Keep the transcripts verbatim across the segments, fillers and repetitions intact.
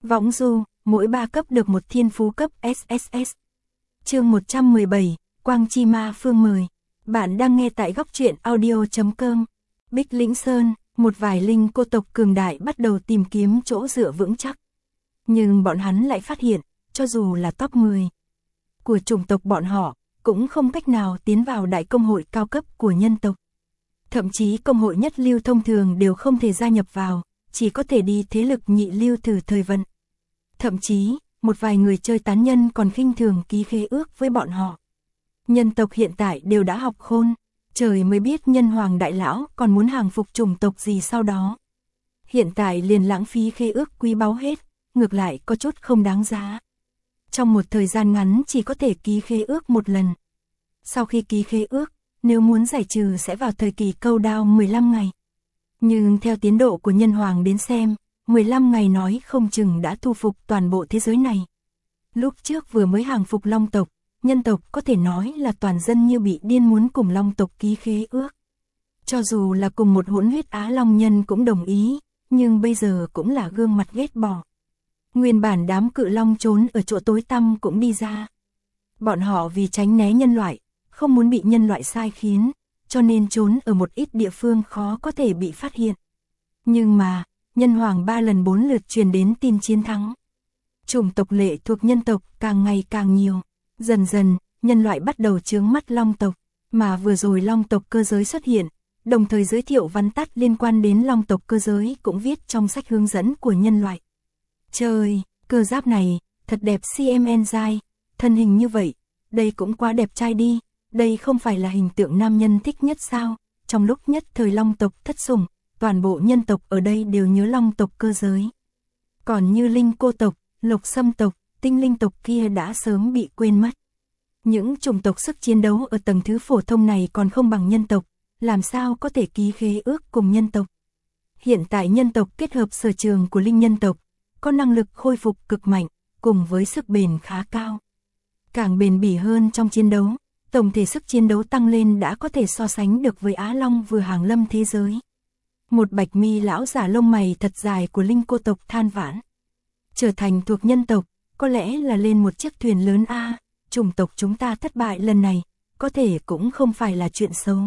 Võng du, mỗi ba cấp được một thiên phú cấp ét ét ét. Chương một trăm mười bảy, Quang Chi Ma Phương mời. Bạn đang nghe tại góc truyện audio chấm com. Bích Lĩnh Sơn, một vài linh cô tộc cường đại bắt đầu tìm kiếm chỗ dựa vững chắc. Nhưng bọn hắn lại phát hiện, cho dù là top mười của chủng tộc bọn họ, cũng không cách nào tiến vào đại công hội cao cấp của nhân tộc. Thậm chí công hội nhất lưu thông thường đều không thể gia nhập vào, chỉ có thể đi thế lực nhị lưu thử thời vận. Thậm chí, một vài người chơi tán nhân còn khinh thường ký khế ước với bọn họ. Nhân tộc hiện tại đều đã học khôn, trời mới biết nhân hoàng đại lão còn muốn hàng phục chủng tộc gì sau đó. Hiện tại liền lãng phí khế ước quý báu hết, ngược lại có chút không đáng giá. Trong một thời gian ngắn chỉ có thể ký khế ước một lần. Sau khi ký khế ước, nếu muốn giải trừ sẽ vào thời kỳ câu đao mười lăm ngày. Nhưng theo tiến độ của nhân hoàng đến xem, mười lăm ngày nói không chừng đã thu phục toàn bộ thế giới này. Lúc trước vừa mới hàng phục Long tộc, nhân tộc có thể nói là toàn dân như bị điên muốn cùng Long tộc ký khế ước. Cho dù là cùng một hỗn huyết Á Long nhân cũng đồng ý, nhưng bây giờ cũng là gương mặt ghét bỏ. Nguyên bản đám cự long trốn ở chỗ tối tăm cũng đi ra. Bọn họ vì tránh né nhân loại, không muốn bị nhân loại sai khiến, cho nên trốn ở một ít địa phương khó có thể bị phát hiện. Nhưng mà, nhân hoàng ba lần bốn lượt truyền đến tin chiến thắng. Chủng tộc lệ thuộc nhân tộc càng ngày càng nhiều. Dần dần, nhân loại bắt đầu chướng mắt long tộc, mà vừa rồi long tộc cơ giới xuất hiện, đồng thời giới thiệu vắn tắt liên quan đến long tộc cơ giới cũng viết trong sách hướng dẫn của nhân loại. Trời, cơ giáp này, thật đẹp xê em en dai, thân hình như vậy, đây cũng quá đẹp trai đi, đây không phải là hình tượng nam nhân thích nhất sao? Trong lúc nhất thời long tộc thất sủng, toàn bộ nhân tộc ở đây đều nhớ long tộc cơ giới. Còn như linh cô tộc, lục sâm tộc, tinh linh tộc kia đã sớm bị quên mất. Những chủng tộc sức chiến đấu ở tầng thứ phổ thông này còn không bằng nhân tộc, làm sao có thể ký khế ước cùng nhân tộc. Hiện tại nhân tộc kết hợp sở trường của linh nhân tộc, có năng lực khôi phục cực mạnh, cùng với sức bền khá cao. Càng bền bỉ hơn trong chiến đấu, tổng thể sức chiến đấu tăng lên đã có thể so sánh được với Á Long vừa hàng lâm thế giới. Một bạch mi lão giả lông mày thật dài của linh cô tộc than vãn. Trở thành thuộc nhân tộc, có lẽ là lên một chiếc thuyền lớn a, chủng tộc chúng ta thất bại lần này, có thể cũng không phải là chuyện xấu.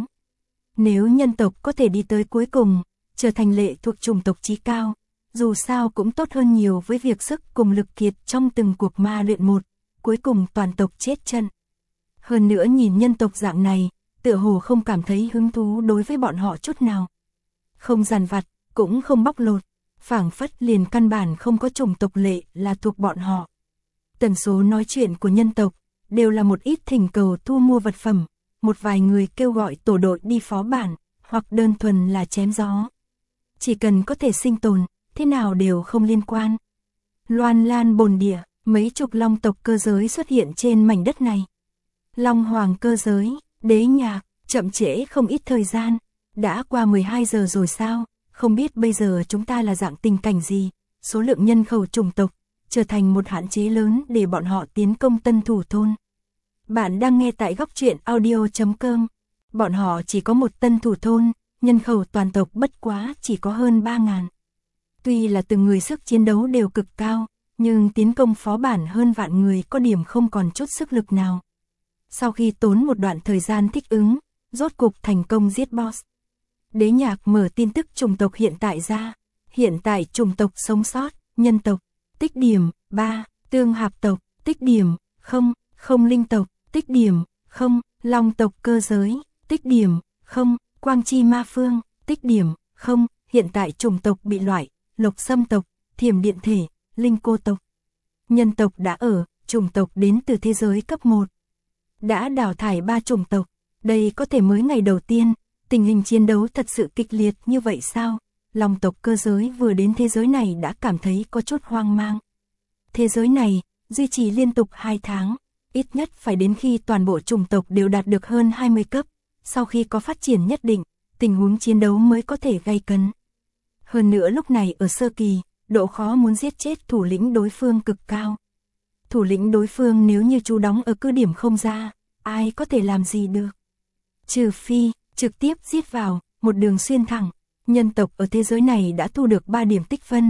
Nếu nhân tộc có thể đi tới cuối cùng, trở thành lệ thuộc chủng tộc chí cao, dù sao cũng tốt hơn nhiều với việc sức cùng lực kiệt trong từng cuộc ma luyện một, cuối cùng toàn tộc chết chân. Hơn nữa nhìn nhân tộc dạng này, tựa hồ không cảm thấy hứng thú đối với bọn họ chút nào. Không giàn vặt, cũng không bóc lột, phảng phất liền căn bản không có chủng tộc lệ là thuộc bọn họ. Tần số nói chuyện của nhân tộc, đều là một ít thỉnh cầu thu mua vật phẩm, một vài người kêu gọi tổ đội đi phó bản, hoặc đơn thuần là chém gió. Chỉ cần có thể sinh tồn, thế nào đều không liên quan. Loan lan bồn địa, mấy chục long tộc cơ giới xuất hiện trên mảnh đất này. Long hoàng cơ giới, đế nhạc, chậm trễ không ít thời gian, đã qua mười hai giờ rồi sao, không biết bây giờ chúng ta là dạng tình cảnh gì, số lượng nhân khẩu chủng tộc, trở thành một hạn chế lớn để bọn họ tiến công tân thủ thôn. Bạn đang nghe tại góc truyện audio chấm com, bọn họ chỉ có một tân thủ thôn, nhân khẩu toàn tộc bất quá chỉ có hơn ba ngàn. Tuy là từng người sức chiến đấu đều cực cao, nhưng tiến công phó bản hơn vạn người có điểm không còn chút sức lực nào. Sau khi tốn một đoạn thời gian thích ứng, rốt cục thành công giết boss. Đế nhạc mở tin tức chủng tộc hiện tại ra. Hiện tại chủng tộc sống sót, nhân tộc, tích điểm, ba, tương hạp tộc, tích điểm, không, không linh tộc, tích điểm, không, long tộc cơ giới, tích điểm, không, quang chi ma phương, tích điểm, không, hiện tại chủng tộc bị loại, lục sâm tộc, thiểm điện thể, linh cô tộc. Nhân tộc đã ở, chủng tộc đến từ thế giới cấp một. Đã đào thải ba chủng tộc, đây có thể mới ngày đầu tiên, tình hình chiến đấu thật sự kịch liệt như vậy sao? Long tộc cơ giới vừa đến thế giới này đã cảm thấy có chút hoang mang. Thế giới này, duy trì liên tục hai tháng, ít nhất phải đến khi toàn bộ chủng tộc đều đạt được hơn hai mươi cấp, sau khi có phát triển nhất định, tình huống chiến đấu mới có thể gay cấn. Hơn nữa lúc này ở sơ kỳ, độ khó muốn giết chết thủ lĩnh đối phương cực cao. Thủ lĩnh đối phương nếu như trú đóng ở cứ điểm không ra, ai có thể làm gì được. Trừ phi, trực tiếp giết vào, một đường xuyên thẳng. Nhân tộc ở thế giới này đã thu được ba điểm tích phân,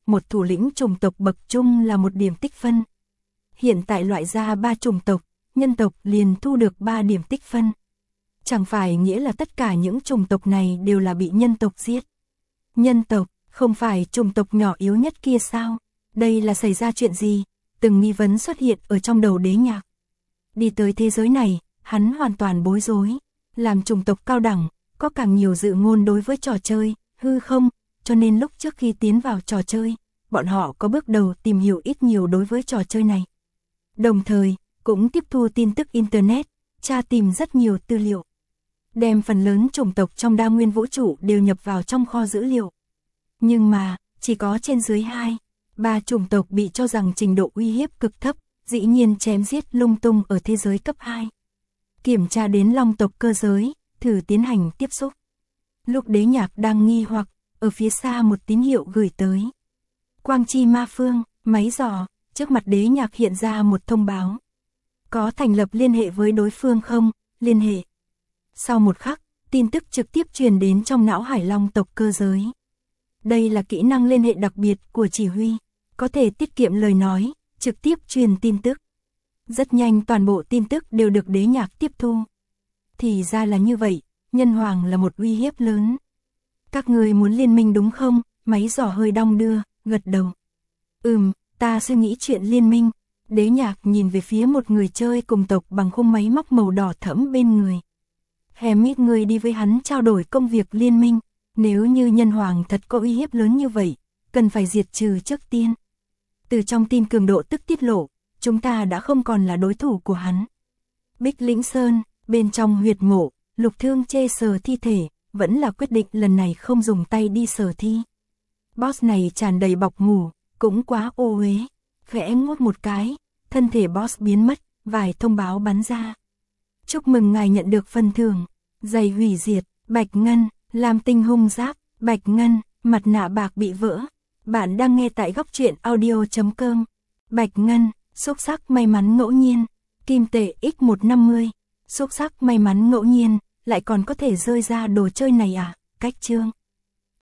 một thủ lĩnh chủng tộc bậc trung là một điểm tích phân. Hiện tại loại ra ba chủng tộc, nhân tộc liền thu được ba điểm tích phân. Chẳng phải nghĩa là tất cả những chủng tộc này đều là bị nhân tộc giết. Nhân tộc, không phải chủng tộc nhỏ yếu nhất kia sao? Đây là xảy ra chuyện gì? Từng nghi vấn xuất hiện ở trong đầu Đế Nhạc. Đi tới thế giới này, hắn hoàn toàn bối rối. Làm chủng tộc cao đẳng, có càng nhiều dự ngôn đối với trò chơi, hư không, cho nên lúc trước khi tiến vào trò chơi, bọn họ có bước đầu tìm hiểu ít nhiều đối với trò chơi này. Đồng thời, cũng tiếp thu tin tức Internet, tra tìm rất nhiều tư liệu. Đem phần lớn chủng tộc trong đa nguyên vũ trụ đều nhập vào trong kho dữ liệu. Nhưng mà, chỉ có trên dưới hai, ba chủng tộc bị cho rằng trình độ uy hiếp cực thấp, dĩ nhiên chém giết lung tung ở thế giới cấp hai. Kiểm tra đến long tộc cơ giới, thử tiến hành tiếp xúc. Lúc Đế Nhạc đang nghi hoặc, ở phía xa một tín hiệu gửi tới. Quang Chi Ma Phương, máy dò, trước mặt Đế Nhạc hiện ra một thông báo. Có thành lập liên hệ với đối phương không? Liên hệ. Sau một khắc, tin tức trực tiếp truyền đến trong não hải long tộc cơ giới. Đây là kỹ năng liên hệ đặc biệt của chỉ huy, có thể tiết kiệm lời nói, trực tiếp truyền tin tức. Rất nhanh toàn bộ tin tức đều được Đế Nhạc tiếp thu. Thì ra là như vậy, nhân hoàng là một uy hiếp lớn. Các người muốn liên minh đúng không? Máy dò hơi đong đưa, gật đầu. Ừm, ta suy nghĩ chuyện liên minh. Đế Nhạc nhìn về phía một người chơi cùng tộc bằng khung máy móc màu đỏ thẫm bên người. Hemit người đi với hắn trao đổi công việc liên minh. Nếu như nhân hoàng thật có uy hiếp lớn như vậy, cần phải diệt trừ trước tiên. Từ trong tin cường độ tức tiết lộ, chúng ta đã không còn là đối thủ của hắn. Bích Lĩnh Sơn, bên trong huyệt mộ, Lục Thương chê sờ thi thể, vẫn là quyết định lần này không dùng tay đi sờ thi. Boss này tràn đầy bọc ngủ, cũng quá ô uế. Khẽ ngốt một cái, thân thể boss biến mất, vài thông báo bắn ra. Chúc mừng ngài nhận được phần thưởng, giày hủy diệt, bạch ngân, làm tinh hung giáp, bạch ngân, mặt nạ bạc bị vỡ. Bạn đang nghe tại góc truyện audio chấm com. Bạch ngân, xúc sắc may mắn ngẫu nhiên, kim tệ x một trăm năm mươi, xúc sắc may mắn ngẫu nhiên, lại còn có thể rơi ra đồ chơi này à? Cách chương.